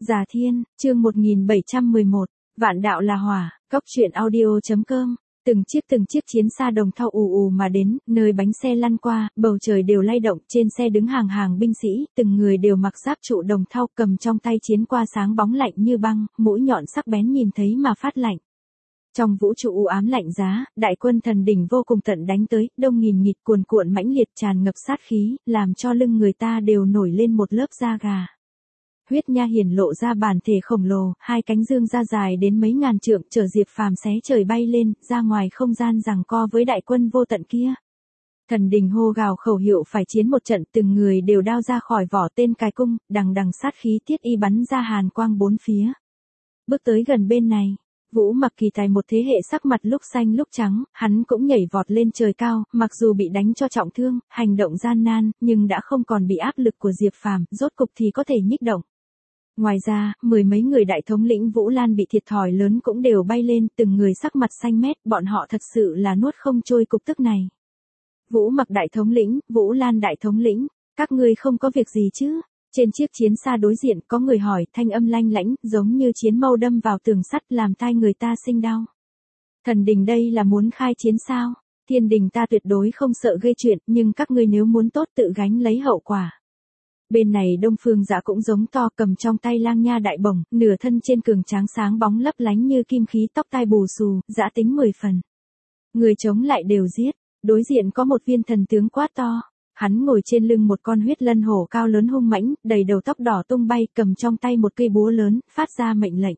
Già Thiên, chương 1711, Vạn đạo là hỏa, Cốc truyện audio.com. Từng chiếc chiến xa đồng thau ù ù mà đến, nơi bánh xe lăn qua, bầu trời đều lay động, trên xe đứng hàng hàng binh sĩ, từng người đều mặc giáp trụ đồng thau, cầm trong tay chiến qua sáng bóng lạnh như băng, mũi nhọn sắc bén nhìn thấy mà phát lạnh. Trong vũ trụ u ám lạnh giá, đại quân thần đỉnh vô cùng tận đánh tới, đông nghìn nghịt cuồn cuộn mãnh liệt tràn ngập sát khí, làm cho lưng người ta đều nổi lên một lớp da gà. Huyết Nha hiển lộ ra bản thể khổng lồ, hai cánh dương ra dài đến mấy ngàn trượng, chở Diệp Phàm xé trời bay lên, ra ngoài không gian giằng co với đại quân vô tận kia. Thần đình hô gào khẩu hiệu phải chiến một trận, từng người đều đao ra khỏi vỏ tên cài cung, đằng đằng sát khí tiết y bắn ra hàn quang bốn phía. Bước tới gần bên này, Vũ Mặc Kỳ Tài một thế hệ sắc mặt lúc xanh lúc trắng, hắn cũng nhảy vọt lên trời cao, mặc dù bị đánh cho trọng thương, hành động gian nan, nhưng đã không còn bị áp lực của Diệp Phàm, rốt cục thì có thể nhích động. Ngoài ra, mười mấy người đại thống lĩnh Vũ Lan bị thiệt thòi lớn cũng đều bay lên, từng người sắc mặt xanh mét, bọn họ thật sự là nuốt không trôi cục tức này. Vũ Mặc đại thống lĩnh, Vũ Lan đại thống lĩnh, các ngươi không có việc gì chứ? Trên chiếc chiến xa đối diện có người hỏi, thanh âm lanh lãnh, giống như chiến mâu đâm vào tường sắt làm tai người ta sinh đau. Thần đình đây là muốn khai chiến sao? Thiên đình ta tuyệt đối không sợ gây chuyện, nhưng các ngươi nếu muốn tốt tự gánh lấy hậu quả. Bên này Đông Phương Dã cũng giống to, cầm trong tay lang nha đại bổng, nửa thân trên cường tráng sáng bóng lấp lánh như kim khí, tóc tai bù xù, dã tính 10 phần. Người chống lại đều giết, đối diện có một viên thần tướng quát to. Hắn ngồi trên lưng một con huyết lân hổ cao lớn hung mãnh, đầy đầu tóc đỏ tung bay, cầm trong tay một cây búa lớn, phát ra mệnh lệnh.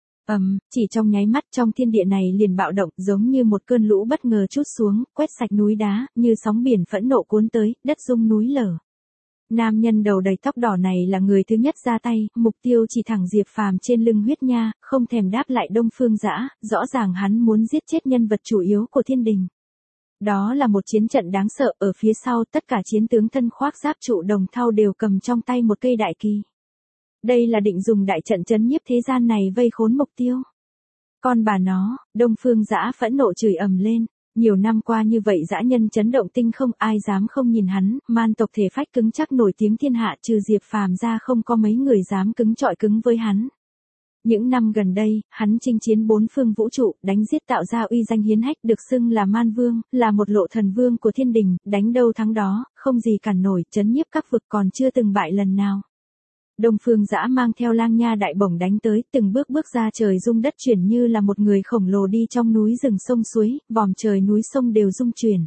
Chỉ trong nháy mắt trong thiên địa này liền bạo động, giống như một cơn lũ bất ngờ trút xuống, quét sạch núi đá, như sóng biển phẫn nộ cuốn tới, đất rung núi lở. Nam nhân đầu đầy tóc đỏ này là người thứ nhất ra tay, mục tiêu chỉ thẳng Diệp Phàm trên lưng Huyết Nha, không thèm đáp lại Đông Phương Dã, rõ ràng hắn muốn giết chết nhân vật chủ yếu của thiên đình. Đó là một chiến trận đáng sợ, ở phía sau tất cả chiến tướng thân khoác giáp trụ đồng thau đều cầm trong tay một cây đại kỳ. Đây là định dùng đại trận trấn nhiếp thế gian này vây khốn mục tiêu. Con bà nó, Đông Phương Dã phẫn nộ chửi ầm lên. Nhiều năm qua như vậy dã nhân chấn động tinh không, ai dám không nhìn hắn, man tộc thể phách cứng chắc nổi tiếng thiên hạ, trừ Diệp Phàm ra không có mấy người dám cứng trọi cứng với hắn. Những năm gần đây, hắn chinh chiến bốn phương vũ trụ, đánh giết tạo ra uy danh hiến hách, được xưng là Man Vương, là một lộ thần vương của thiên đình, đánh đâu thắng đó, không gì cản nổi, trấn nhiếp các vực còn chưa từng bại lần nào. Đông Phương Dã mang theo lang nha đại bổng đánh tới, từng bước bước ra trời rung đất chuyển như là một người khổng lồ đi trong núi rừng sông suối, vòm trời núi sông đều rung chuyển.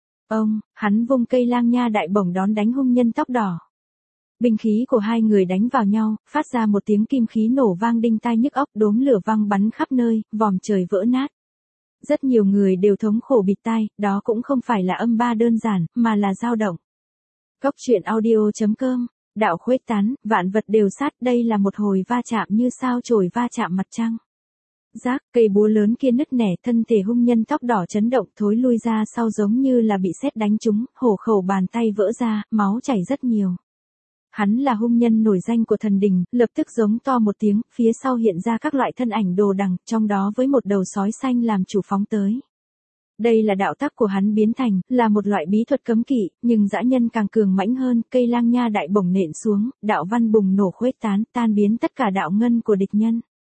Hắn vung cây lang nha đại bổng đón đánh hung nhân tóc đỏ. Binh khí của hai người đánh vào nhau, phát ra một tiếng kim khí nổ vang đinh tai nhức óc, đốm lửa văng bắn khắp nơi, vòm trời vỡ nát. Rất nhiều người đều thống khổ bịt tai, đó cũng không phải là âm ba đơn giản, mà là dao động. Cốc truyện audio.com. Đạo khuếch tán, vạn vật đều sát, đây là một hồi va chạm như sao chổi va chạm mặt trăng. Rác, cây búa lớn kia nứt nẻ, thân thể hung nhân tóc đỏ chấn động thối lui ra sau giống như là bị sét đánh trúng, hổ khẩu bàn tay vỡ ra, máu chảy rất nhiều. Hắn là hung nhân nổi danh của thần đình, lập tức giống to một tiếng, phía sau hiện ra các loại thân ảnh đồ đằng, trong đó với một đầu sói xanh làm chủ phóng tới. Đây là đạo tắc của hắn biến thành, là một loại bí thuật cấm kỵ, nhưng dã nhân càng cường mãnh hơn, cây lang nha đại bổng nện xuống, đạo văn bùng nổ khuếch tán, tan biến tất cả đạo ngân của địch nhân.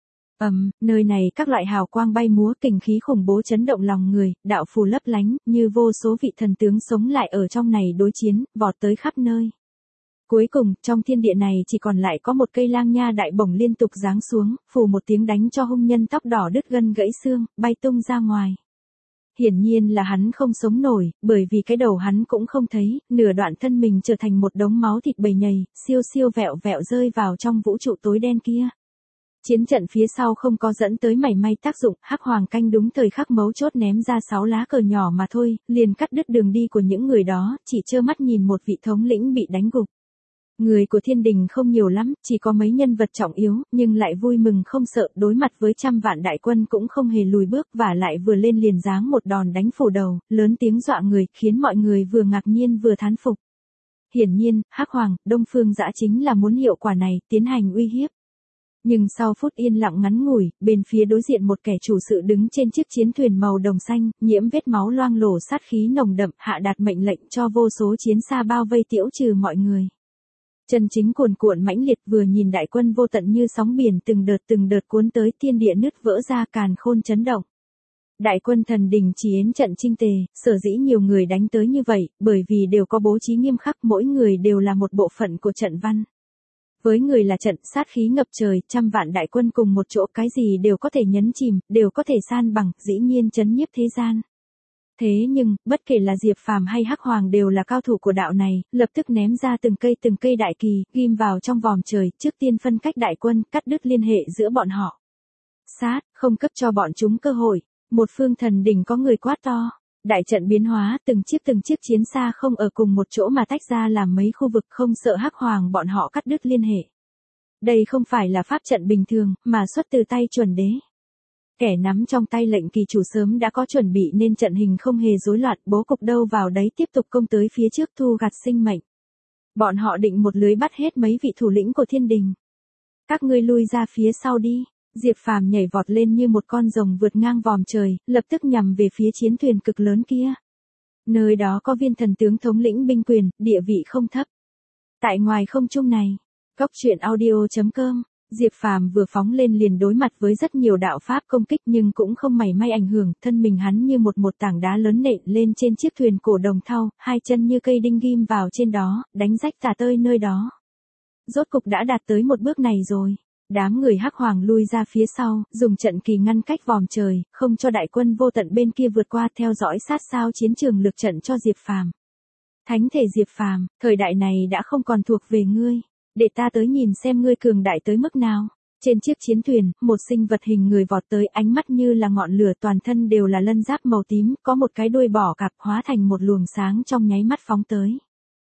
Nơi này các loại hào quang bay múa, kình khí khủng bố chấn động lòng người, đạo phù lấp lánh, như vô số vị thần tướng sống lại ở trong này đối chiến, vọt tới khắp nơi. Cuối cùng, trong thiên địa này chỉ còn lại có một cây lang nha đại bổng liên tục giáng xuống, phù một tiếng đánh cho hung nhân tóc đỏ đứt gân gãy xương, bay tung ra ngoài. Hiển nhiên là hắn không sống nổi, bởi vì cái đầu hắn cũng không thấy, nửa đoạn thân mình trở thành một đống máu thịt bầy nhầy, siêu siêu vẹo vẹo rơi vào trong vũ trụ tối đen kia. Chiến trận phía sau không có dẫn tới mảy may tác dụng, Hắc Hoàng canh đúng thời khắc mấu chốt ném ra 6 lá cờ nhỏ mà thôi, liền cắt đứt đường đi của những người đó, chỉ trơ mắt nhìn một vị thống lĩnh bị đánh gục. Người của thiên đình không nhiều lắm, chỉ có mấy nhân vật trọng yếu, nhưng lại vui mừng không sợ, đối mặt với trăm vạn đại quân cũng không hề lùi bước, và lại vừa lên liền giáng một đòn đánh phủ đầu, lớn tiếng dọa người, khiến mọi người vừa ngạc nhiên vừa thán phục. Hiển nhiên, Hắc Hoàng, Đông Phương Dã chính là muốn hiệu quả này, tiến hành uy hiếp. Nhưng sau phút yên lặng ngắn ngủi, bên phía đối diện một kẻ chủ sự đứng trên chiếc chiến thuyền màu đồng xanh, nhiễm vết máu loang lổ sát khí nồng đậm, hạ đạt mệnh lệnh cho vô số chiến xa bao vây tiễu trừ mọi người. Chân chính cuồn cuộn mãnh liệt, vừa nhìn đại quân vô tận như sóng biển từng đợt cuốn tới, thiên địa nứt vỡ ra, càn khôn chấn động. Đại quân thần đình chỉ yến trận chinh tề, sở dĩ nhiều người đánh tới như vậy, bởi vì đều có bố trí nghiêm khắc, mỗi người đều là một bộ phận của trận văn. Với người là trận, sát khí ngập trời, trăm vạn đại quân cùng một chỗ, cái gì đều có thể nhấn chìm, đều có thể san bằng, dĩ nhiên chấn nhiếp thế gian. Thế nhưng, bất kể là Diệp Phàm hay Hắc Hoàng đều là cao thủ của đạo này, lập tức ném ra từng cây đại kỳ, ghim vào trong vòm trời, trước tiên phân cách đại quân, cắt đứt liên hệ giữa bọn họ. Sát, không cấp cho bọn chúng cơ hội. Một phương thần đỉnh có người quát to. Đại trận biến hóa, từng chiếc chiến xa không ở cùng một chỗ mà tách ra làm mấy khu vực, không sợ Hắc Hoàng bọn họ cắt đứt liên hệ. Đây không phải là pháp trận bình thường, mà xuất từ tay chuẩn đế. Kẻ nắm trong tay lệnh kỳ chủ sớm đã có chuẩn bị nên trận hình không hề rối loạn, bố cục đâu vào đấy tiếp tục công tới phía trước thu gặt sinh mệnh. Bọn họ định một lưới bắt hết mấy vị thủ lĩnh của thiên đình. Các ngươi lui ra phía sau đi. Diệp Phàm nhảy vọt lên như một con rồng vượt ngang vòm trời, lập tức nhằm về phía chiến thuyền cực lớn kia. Nơi đó có viên thần tướng thống lĩnh binh quyền, địa vị không thấp. Tại ngoài không trung này, Goctruyện.audio.com, Diệp Phàm vừa phóng lên liền đối mặt với rất nhiều đạo pháp công kích nhưng cũng không mảy may ảnh hưởng, thân mình hắn như một tảng đá lớn nện lên trên chiếc thuyền cổ đồng thau, hai chân như cây đinh ghim vào trên đó, đánh rách tả tơi nơi đó. Rốt cục đã đạt tới một bước này rồi. Đám người Hắc Hoàng lui ra phía sau, dùng trận kỳ ngăn cách vòm trời, không cho đại quân vô tận bên kia vượt qua, theo dõi sát sao chiến trường lực trận cho Diệp Phàm. Thánh thể Diệp Phàm, thời đại này đã không còn thuộc về ngươi, để ta tới nhìn xem ngươi cường đại tới mức nào. Trên chiếc chiến thuyền, một sinh vật hình người vọt tới, ánh mắt như là ngọn lửa, toàn thân đều là lân giáp màu tím, có một cái đuôi bò cạp hóa thành một luồng sáng trong nháy mắt phóng tới.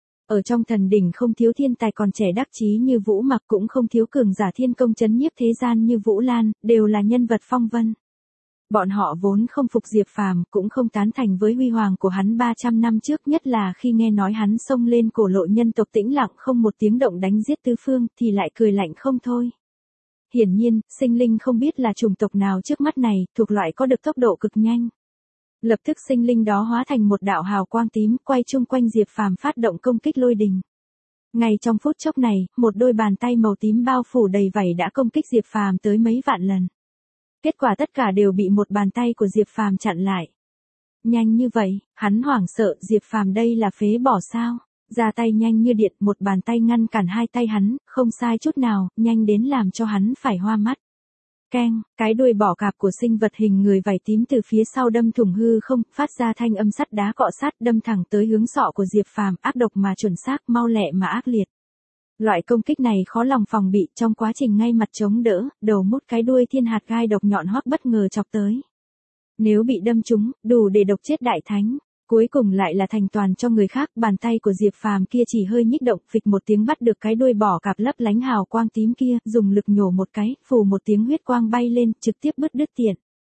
Ở trong thần đỉnh không thiếu thiên tài còn trẻ đắc chí như Vũ Mặc, cũng không thiếu cường giả thiên công chấn nhiếp thế gian như Vũ Lan, đều là nhân vật phong vân. Bọn họ vốn không phục Diệp Phàm, cũng không tán thành với huy hoàng của hắn 300 năm trước, nhất là khi nghe nói hắn xông lên cổ lộ nhân tộc tĩnh lặng không một tiếng động đánh giết tứ phương, thì lại cười lạnh không thôi. Hiển nhiên, sinh linh không biết là chủng tộc nào trước mắt này, thuộc loại có được tốc độ cực nhanh. Lập tức sinh linh đó hóa thành một đạo hào quang tím, quay chung quanh Diệp Phàm phát động công kích lôi đình. Ngay trong phút chốc này, một đôi bàn tay màu tím bao phủ đầy vảy đã công kích Diệp Phàm tới mấy vạn lần. Kết quả tất cả đều bị một bàn tay của Diệp Phàm chặn lại. Nhanh như vậy, hắn hoảng sợ, Diệp Phàm đây là phế bỏ sao? Ra tay nhanh như điện, một bàn tay ngăn cản hai tay hắn, không sai chút nào, nhanh đến làm cho hắn phải hoa mắt. Keng, cái đuôi bò cạp của sinh vật hình người vảy tím từ phía sau đâm thủng hư không, phát ra thanh âm sắt đá cọ sát, đâm thẳng tới hướng sọ của Diệp Phàm, ác độc mà chuẩn xác, mau lẹ mà ác liệt. Loại công kích này khó lòng phòng bị, trong quá trình ngay mặt chống đỡ, đầu mút cái đuôi thiên hạt gai độc nhọn hoắc bất ngờ chọc tới. Nếu bị đâm trúng, đủ để độc chết đại thánh. Cuối cùng lại là thành toàn cho người khác, bàn tay của Diệp Phàm kia chỉ hơi nhích động, phịch một tiếng bắt được cái đuôi bò cạp lấp lánh hào quang tím kia, dùng lực nhổ một cái, phù một tiếng huyết quang bay lên, trực tiếp bứt đứt tiện.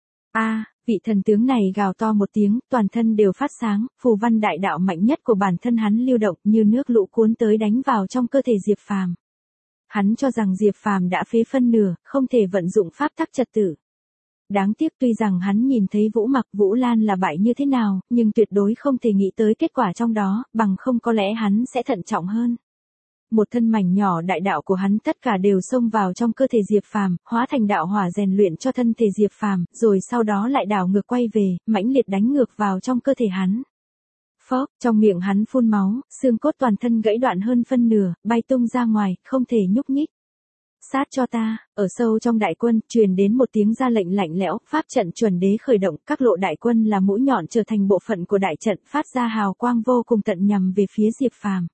Vị thần tướng này gào to một tiếng, toàn thân đều phát sáng, phù văn đại đạo mạnh nhất của bản thân hắn lưu động như nước lũ cuốn tới đánh vào trong cơ thể Diệp Phàm. Hắn cho rằng Diệp Phàm đã phế phân nửa, không thể vận dụng pháp tắc trật tự. Đáng tiếc tuy rằng hắn nhìn thấy Vũ Mặc, Vũ Lan là bại như thế nào, nhưng tuyệt đối không thể nghĩ tới kết quả trong đó, bằng không có lẽ hắn sẽ thận trọng hơn. Một thân mảnh nhỏ đại đạo của hắn tất cả đều xông vào trong cơ thể Diệp Phàm, hóa thành đạo hỏa rèn luyện cho thân thể Diệp Phàm, rồi sau đó lại đảo ngược quay về, mãnh liệt đánh ngược vào trong cơ thể hắn. Phốc, trong miệng hắn phun máu, xương cốt toàn thân gãy đoạn hơn phân nửa, bay tung ra ngoài, không thể nhúc nhích. Sát cho ta, ở sâu trong đại quân, truyền đến một tiếng ra lệnh lạnh lẽo, pháp trận chuẩn đế khởi động, các lộ đại quân là mũi nhọn trở thành bộ phận của đại trận, phát ra hào quang vô cùng tận nhằm về phía Diệp Phàm.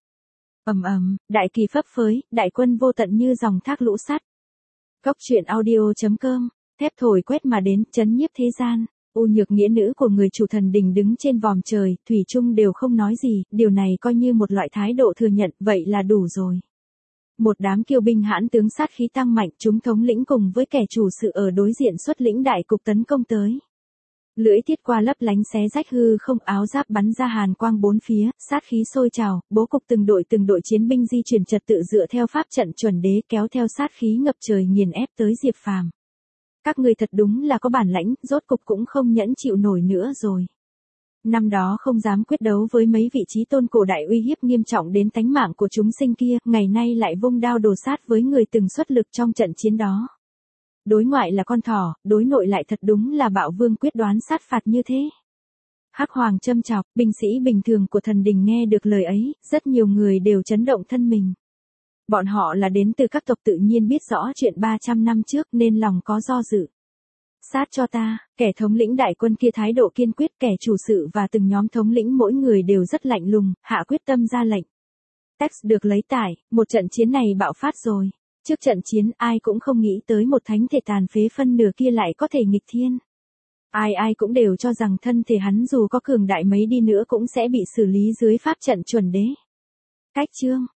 Đại kỳ phấp phới, đại quân vô tận như dòng thác lũ sắt. Goctruyện.audio.com, thép thổi quét mà đến, chấn nhiếp thế gian. U Nhược nghĩa nữ của người chủ thần đình đứng trên vòm trời, thủy chung đều không nói gì, điều này coi như một loại thái độ thừa nhận, vậy là đủ rồi. Một đám kiêu binh hãn tướng sát khí tăng mạnh, chúng thống lĩnh cùng với kẻ chủ sự ở đối diện xuất lĩnh đại cục tấn công tới. Lưỡi thiết qua lấp lánh xé rách hư không, áo giáp bắn ra hàn quang bốn phía, sát khí sôi trào, bố cục từng đội chiến binh di chuyển trật tự dựa theo pháp trận chuẩn đế, kéo theo sát khí ngập trời nghiền ép tới Diệp Phàm. Các ngươi thật đúng là có bản lãnh, rốt cục cũng không nhẫn chịu nổi nữa rồi. Năm đó không dám quyết đấu với mấy vị trí tôn cổ đại uy hiếp nghiêm trọng đến tánh mạng của chúng sinh kia, ngày nay lại vung đao đổ sát với người từng xuất lực trong trận chiến đó. Đối ngoại là con thỏ, đối nội lại thật đúng là bạo vương quyết đoán sát phạt như thế. Hắc Hoàng châm chọc, binh sĩ bình thường của thần đình nghe được lời ấy, rất nhiều người đều chấn động thân mình. Bọn họ là đến từ các tộc tự nhiên biết rõ chuyện 300 năm trước nên lòng có do dự. Sát cho ta, kẻ thống lĩnh đại quân kia thái độ kiên quyết, kẻ chủ sự và từng nhóm thống lĩnh mỗi người đều rất lạnh lùng, hạ quyết tâm ra lệnh. Text được lấy tải, một trận chiến này bạo phát rồi. Trước trận chiến ai cũng không nghĩ tới một thánh thể tàn phế phân nửa kia lại có thể nghịch thiên. Ai cũng đều cho rằng thân thể hắn dù có cường đại mấy đi nữa cũng sẽ bị xử lý dưới pháp trận chuẩn đế. Cách chương